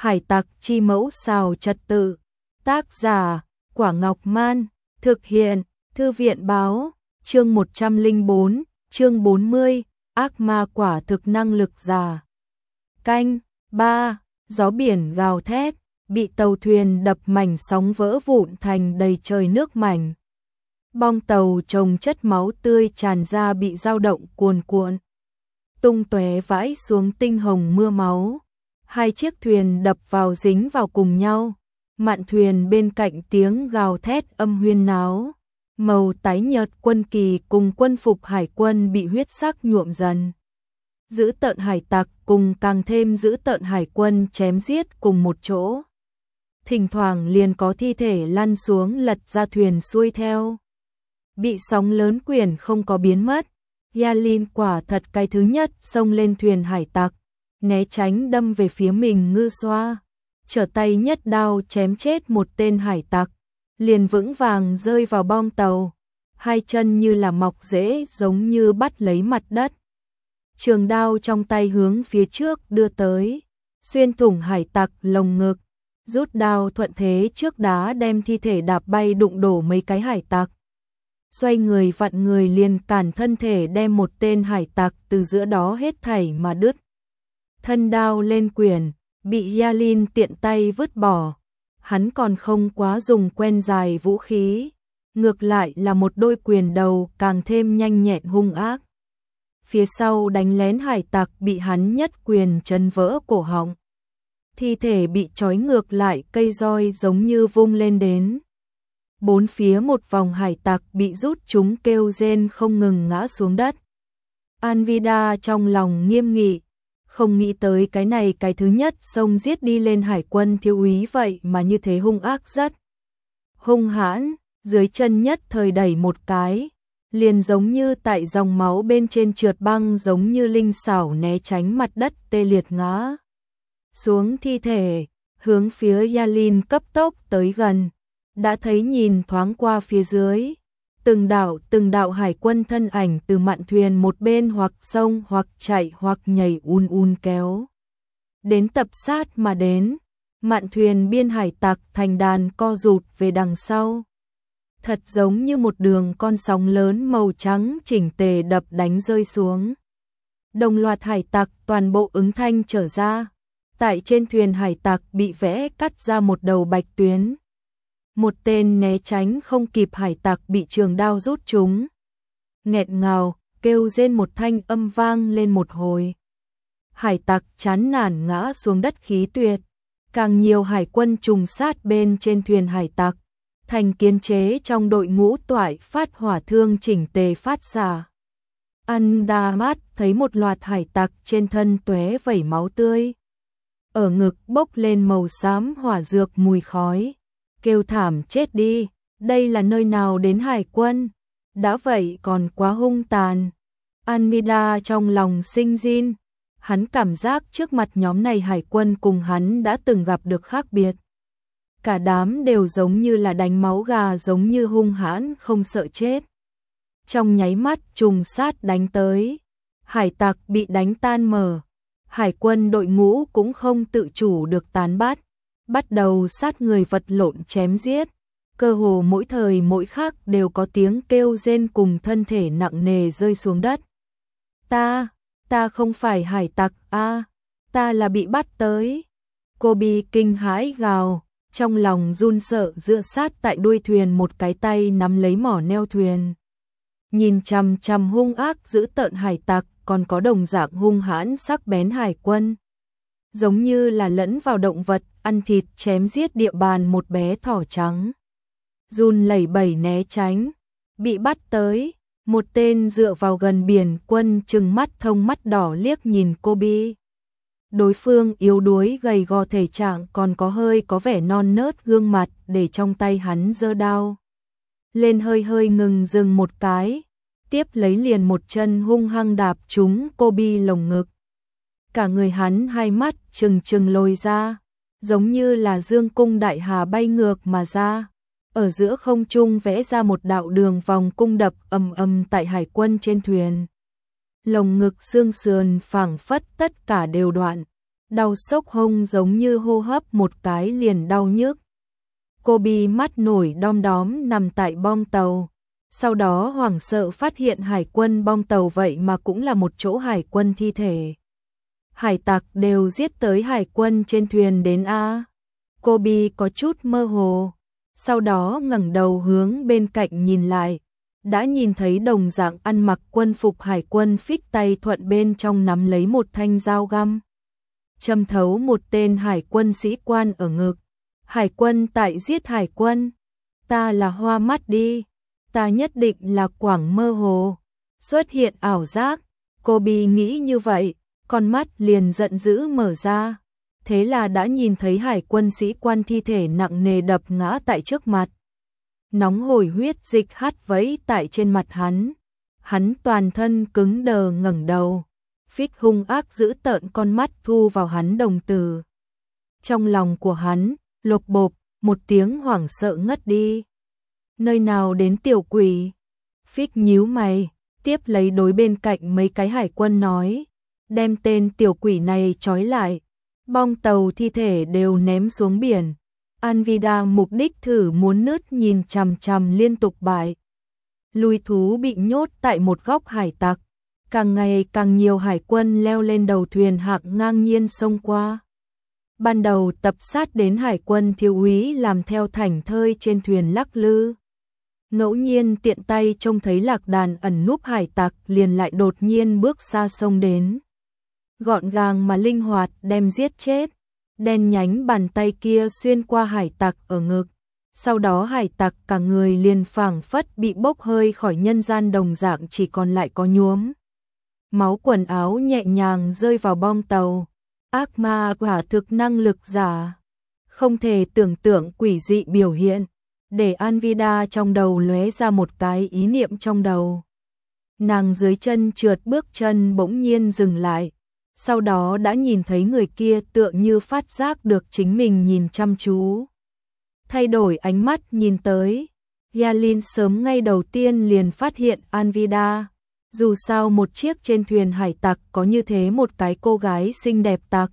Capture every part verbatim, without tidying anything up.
Hải tặc chi mẫu xào trật tự. Tác giả Quả Ngọc Man. Thực hiện Thư viện Báo. Chương một trăm lẻ bốn, chương bốn mươi, ác ma quả thực năng lực giả. Canh ba. Gió biển gào thét, bị tàu thuyền đập mảnh sóng vỡ vụn thành đầy trời nước mảnh. Bong tàu chồng chất máu tươi tràn ra bị dao động cuồn cuộn, tung tóe vãi xuống tinh hồng mưa máu. Hai chiếc thuyền đập vào dính vào cùng nhau, mạn thuyền bên cạnh tiếng gào thét âm huyên náo. Màu tái nhợt quân kỳ cùng quân phục hải quân bị huyết sắc nhuộm dần. Dữ tợn hải tặc cùng càng thêm dữ tợn hải quân chém giết cùng một chỗ. Thỉnh thoảng liền có thi thể lăn xuống lật ra thuyền xuôi theo. Bị sóng lớn quyển không có biến mất. Yalin quả thật cái thứ nhất xông lên thuyền hải tặc, né tránh đâm về phía mình ngư xoa, trở tay nhất đao chém chết một tên hải tặc, liền vững vàng rơi vào bong tàu, hai chân như là mọc rễ giống như bắt lấy mặt đất. Trường đao trong tay hướng phía trước đưa tới, xuyên thủng hải tặc lồng ngực, rút đao thuận thế trước đá đem thi thể đạp bay đụng đổ mấy cái hải tặc. Xoay người vặn người liền cản thân thể đem một tên hải tặc từ giữa đó hết thảy mà đứt. Thân đao lên quyển, bị Yalin tiện tay vứt bỏ. Hắn còn không quá dùng quen dài vũ khí, ngược lại là một đôi quyền đầu càng thêm nhanh nhẹn hung ác. Phía sau đánh lén hải tặc bị hắn nhất quyền chấn vỡ cổ họng. Thi thể bị trói ngược lại cây roi giống như vung lên đến. Bốn phía một vòng hải tặc bị rút chúng kêu rên không ngừng ngã xuống đất. Anvida trong lòng nghiêm nghị, không nghĩ tới cái này cái thứ nhất xông giết đi lên hải quân thiếu úy vậy mà như thế hung ác rất. Hung hãn, dưới chân nhất thời đẩy một cái, liền giống như tại dòng máu bên trên trượt băng giống như linh xảo né tránh mặt đất tê liệt ngã xuống thi thể, hướng phía Yalin cấp tốc tới gần. Đã thấy nhìn thoáng qua phía dưới, từng đạo từng đạo hải quân thân ảnh từ mạn thuyền một bên hoặc sông hoặc chạy hoặc nhảy un un kéo đến tập sát mà đến. Mạn thuyền biên hải tặc thành đàn co rụt về đằng sau, thật giống như một đường con sóng lớn màu trắng chỉnh tề đập đánh rơi xuống. Đồng loạt hải tặc toàn bộ ứng thanh trở ra, tại trên thuyền hải tặc bị vẽ cắt ra một đầu bạch tuyến. Một tên né tránh không kịp hải tặc bị trường đao rút trúng. Nghẹt ngào, kêu rên một thanh âm vang lên một hồi. Hải tặc chán nản ngã xuống đất khí tuyệt. Càng nhiều hải quân trùng sát bên trên thuyền hải tặc. Thành kiến chế trong đội ngũ toại phát hỏa thương chỉnh tề phát xạ. Andamat thấy một loạt hải tặc trên thân tóe vẩy máu tươi. Ở ngực bốc lên màu xám hỏa dược mùi khói. Kêu thảm chết đi, đây là nơi nào đến hải quân, đã vậy còn quá hung tàn. Anmida trong lòng sinh rin, hắn cảm giác trước mặt nhóm này hải quân cùng hắn đã từng gặp được khác biệt. Cả đám đều giống như là đánh máu gà giống như hung hãn không sợ chết. Trong nháy mắt trùng sát đánh tới, hải tặc bị đánh tan mở, hải quân đội ngũ cũng không tự chủ được tán bát. Bắt đầu sát người vật lộn chém giết, cơ hồ mỗi thời mỗi khắc đều có tiếng kêu rên cùng thân thể nặng nề rơi xuống đất. Ta, ta không phải hải tặc a, ta là bị bắt tới. Kobe kinh hãi gào, trong lòng run sợ dựa sát tại đuôi thuyền một cái tay nắm lấy mỏ neo thuyền. Nhìn chằm chằm hung ác dữ tợn hải tặc, còn có đồng dạng hung hãn sắc bén hải quân. Giống như là lẫn vào động vật, ăn thịt chém giết địa bàn một bé thỏ trắng. Run lẩy bẩy né tránh, bị bắt tới, một tên dựa vào gần biển quân trừng mắt thông mắt đỏ liếc nhìn Kobe. Đối phương yếu đuối gầy gò thể trạng còn có hơi có vẻ non nớt gương mặt để trong tay hắn giơ đao. Lên hơi hơi ngừng dừng một cái, tiếp lấy liền một chân hung hăng đạp trúng Kobe lồng ngực. Cả người hắn hai mắt trừng trừng lồi ra, giống như là dương cung đại hà bay ngược mà ra, ở giữa không trung vẽ ra một đạo đường vòng cung đập ầm ầm tại hải quân trên thuyền. Lồng ngực xương sườn phảng phất tất cả đều đoạn, đau sốc hông giống như hô hấp một cái liền đau nhức. Kobe mắt nổi đom đóm nằm tại bong tàu, sau đó hoảng sợ phát hiện hải quân bong tàu vậy mà cũng là một chỗ hải quân thi thể. Hải tặc đều giết tới hải quân trên thuyền đến a. Kobe có chút mơ hồ, sau đó ngẩng đầu hướng bên cạnh nhìn lại, đã nhìn thấy đồng dạng ăn mặc quân phục hải quân phích tay thuận bên trong nắm lấy một thanh dao găm, châm thấu một tên hải quân sĩ quan ở ngực. Hải quân tại giết hải quân, ta là hoa mắt đi, ta nhất định là quảng mơ hồ, xuất hiện ảo giác. Kobe nghĩ như vậy, con mắt liền giận dữ mở ra, thế là đã nhìn thấy hải quân sĩ quan thi thể nặng nề đập ngã tại trước mặt. Nóng hổi huyết dịch hắt vẫy tại trên mặt hắn, hắn toàn thân cứng đờ ngẩng đầu, phích hung ác giữ tợn con mắt thu vào hắn đồng tử. Trong lòng của hắn, lộp bộp, một tiếng hoảng sợ ngất đi. Nơi nào đến tiểu quỷ? Phích nhíu mày, tiếp lấy đối bên cạnh mấy cái hải quân nói, đem tên tiểu quỷ này trói lại, bong tàu thi thể đều ném xuống biển. Anvida mục đích thử muốn nứt nhìn chằm chằm liên tục bại. Lui thú bị nhốt tại một góc hải tặc, càng ngày càng nhiều hải quân leo lên đầu thuyền hạng ngang nhiên xông qua. Ban đầu tập sát đến hải quân thiếu úy làm theo thảnh thơi trên thuyền lắc lư. Ngẫu nhiên tiện tay trông thấy lạc đàn ẩn núp hải tặc liền lại đột nhiên bước xa sông đến. Gọn gàng mà linh hoạt đem giết chết. Đen nhánh bàn tay kia xuyên qua hải tặc ở ngực. Sau đó hải tặc cả người liền phảng phất bị bốc hơi khỏi nhân gian đồng dạng chỉ còn lại có nhuốm máu, quần áo nhẹ nhàng rơi vào bong tàu. Ác ma quả thực năng lực giả, không thể tưởng tượng quỷ dị biểu hiện, để Anvida trong đầu lóe ra một cái ý niệm trong đầu. Nàng dưới chân trượt bước chân bỗng nhiên dừng lại, sau đó đã nhìn thấy người kia tựa như phát giác được chính mình nhìn chăm chú. Thay đổi ánh mắt nhìn tới, Yalin sớm ngay đầu tiên liền phát hiện Anvida. Dù sao một chiếc trên thuyền hải tặc có như thế một cái cô gái xinh đẹp tặc.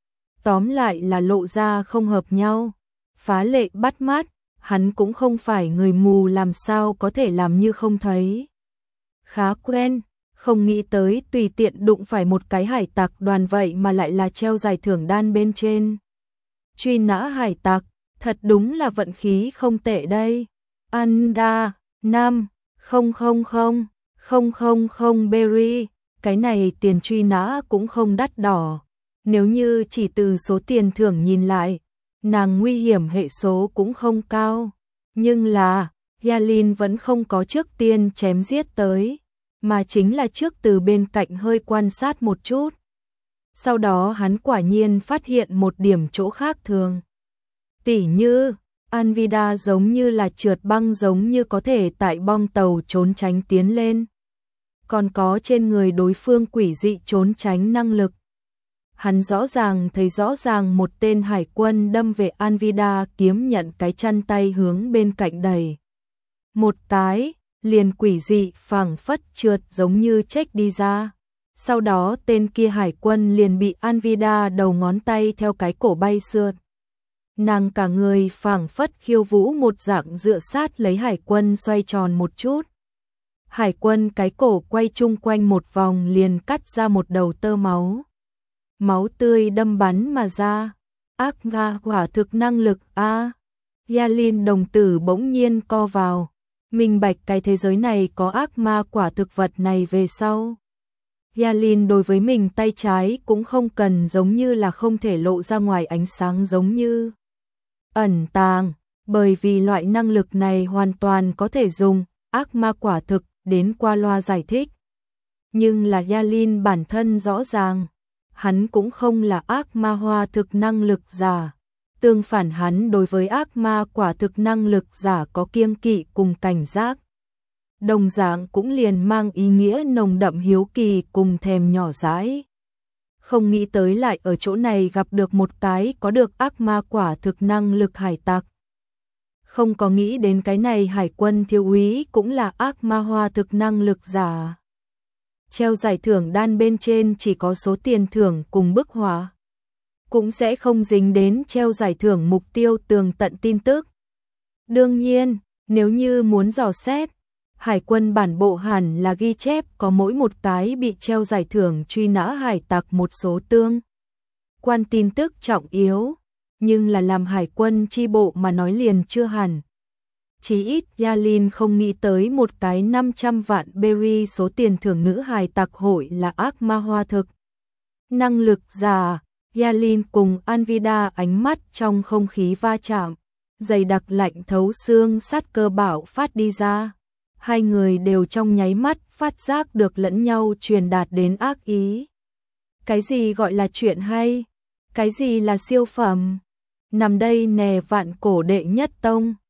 Tóm lại là lộ ra không hợp nhau, phá lệ bắt mắt, hắn cũng không phải người mù làm sao có thể làm như không thấy. Khá quen, không nghĩ tới tùy tiện đụng phải một cái hải tặc đoàn vậy mà lại là treo giải thưởng đan bên trên. Truy nã hải tặc, thật đúng là vận khí không tệ đây. Anda, năm, không không không. Không không không Berry, cái này tiền truy nã cũng không đắt đỏ. Nếu như chỉ từ số tiền thưởng nhìn lại, nàng nguy hiểm hệ số cũng không cao. Nhưng là, Yalin vẫn không có trước tiên chém giết tới, mà chính là trước từ bên cạnh hơi quan sát một chút. Sau đó hắn quả nhiên phát hiện một điểm chỗ khác thường. Tỉ như, Anvida giống như là trượt băng giống như có thể tại bong tàu trốn tránh tiến lên. Còn có trên người đối phương quỷ dị trốn tránh năng lực. Hắn rõ ràng thấy rõ ràng một tên hải quân đâm về Anvida kiếm nhận cái chăn tay hướng bên cạnh đẩy. Một cái, liền quỷ dị phảng phất trượt giống như chết đi ra. Sau đó tên kia hải quân liền bị Anvida đầu ngón tay theo cái cổ bay sượt. Nàng cả người phảng phất khiêu vũ một dạng dựa sát lấy hải quân xoay tròn một chút. Hải quân cái cổ quay chung quanh một vòng liền cắt ra một đầu tơ máu. Máu tươi đâm bắn mà ra. Ác ma quả thực năng lực a. À. Yalin đồng tử bỗng nhiên co vào. Minh bạch cái thế giới này có ác ma quả thực vật này về sau. Yalin đối với mình tay trái cũng không cần giống như là không thể lộ ra ngoài ánh sáng giống như ẩn tàng, bởi vì loại năng lực này hoàn toàn có thể dùng ác ma quả thực đến qua loa giải thích. Nhưng là Yalin bản thân rõ ràng, hắn cũng không là ác ma hoa thực năng lực giả. Tương phản hắn đối với ác ma quả thực năng lực giả có kiêng kỵ cùng cảnh giác. Đồng dạng cũng liền mang ý nghĩa nồng đậm hiếu kỳ cùng thèm nhỏ dãi. Không nghĩ tới lại ở chỗ này gặp được một cái có được ác ma quả thực năng lực hải tặc. Không có nghĩ đến cái này hải quân thiếu úy cũng là ác ma hoa thực năng lực giả. Treo giải thưởng đan bên trên chỉ có số tiền thưởng cùng bức họa. cũng sẽ không dính đến treo giải thưởng mục tiêu tường tận tin tức. Đương nhiên, nếu như muốn dò xét, Hải quân bản bộ hẳn là ghi chép có mỗi một cái bị treo giải thưởng truy nã hải tặc một số tương quan tin tức trọng yếu, nhưng là làm hải quân chi bộ mà nói liền chưa hẳn. Chí ít Yalin không nghĩ tới một cái năm trăm vạn berry số tiền thưởng nữ hài tặc hội là ác ma hoa thực. Năng lực giả, Yalin cùng Anvida ánh mắt trong không khí va chạm, dày đặc lạnh thấu xương sát cơ bạo phát đi ra. Hai người đều trong nháy mắt phát giác được lẫn nhau truyền đạt đến ác ý. Cái gì gọi là chuyện hay? Cái gì là siêu phẩm? Nằm đây nè vạn cổ đệ nhất tông.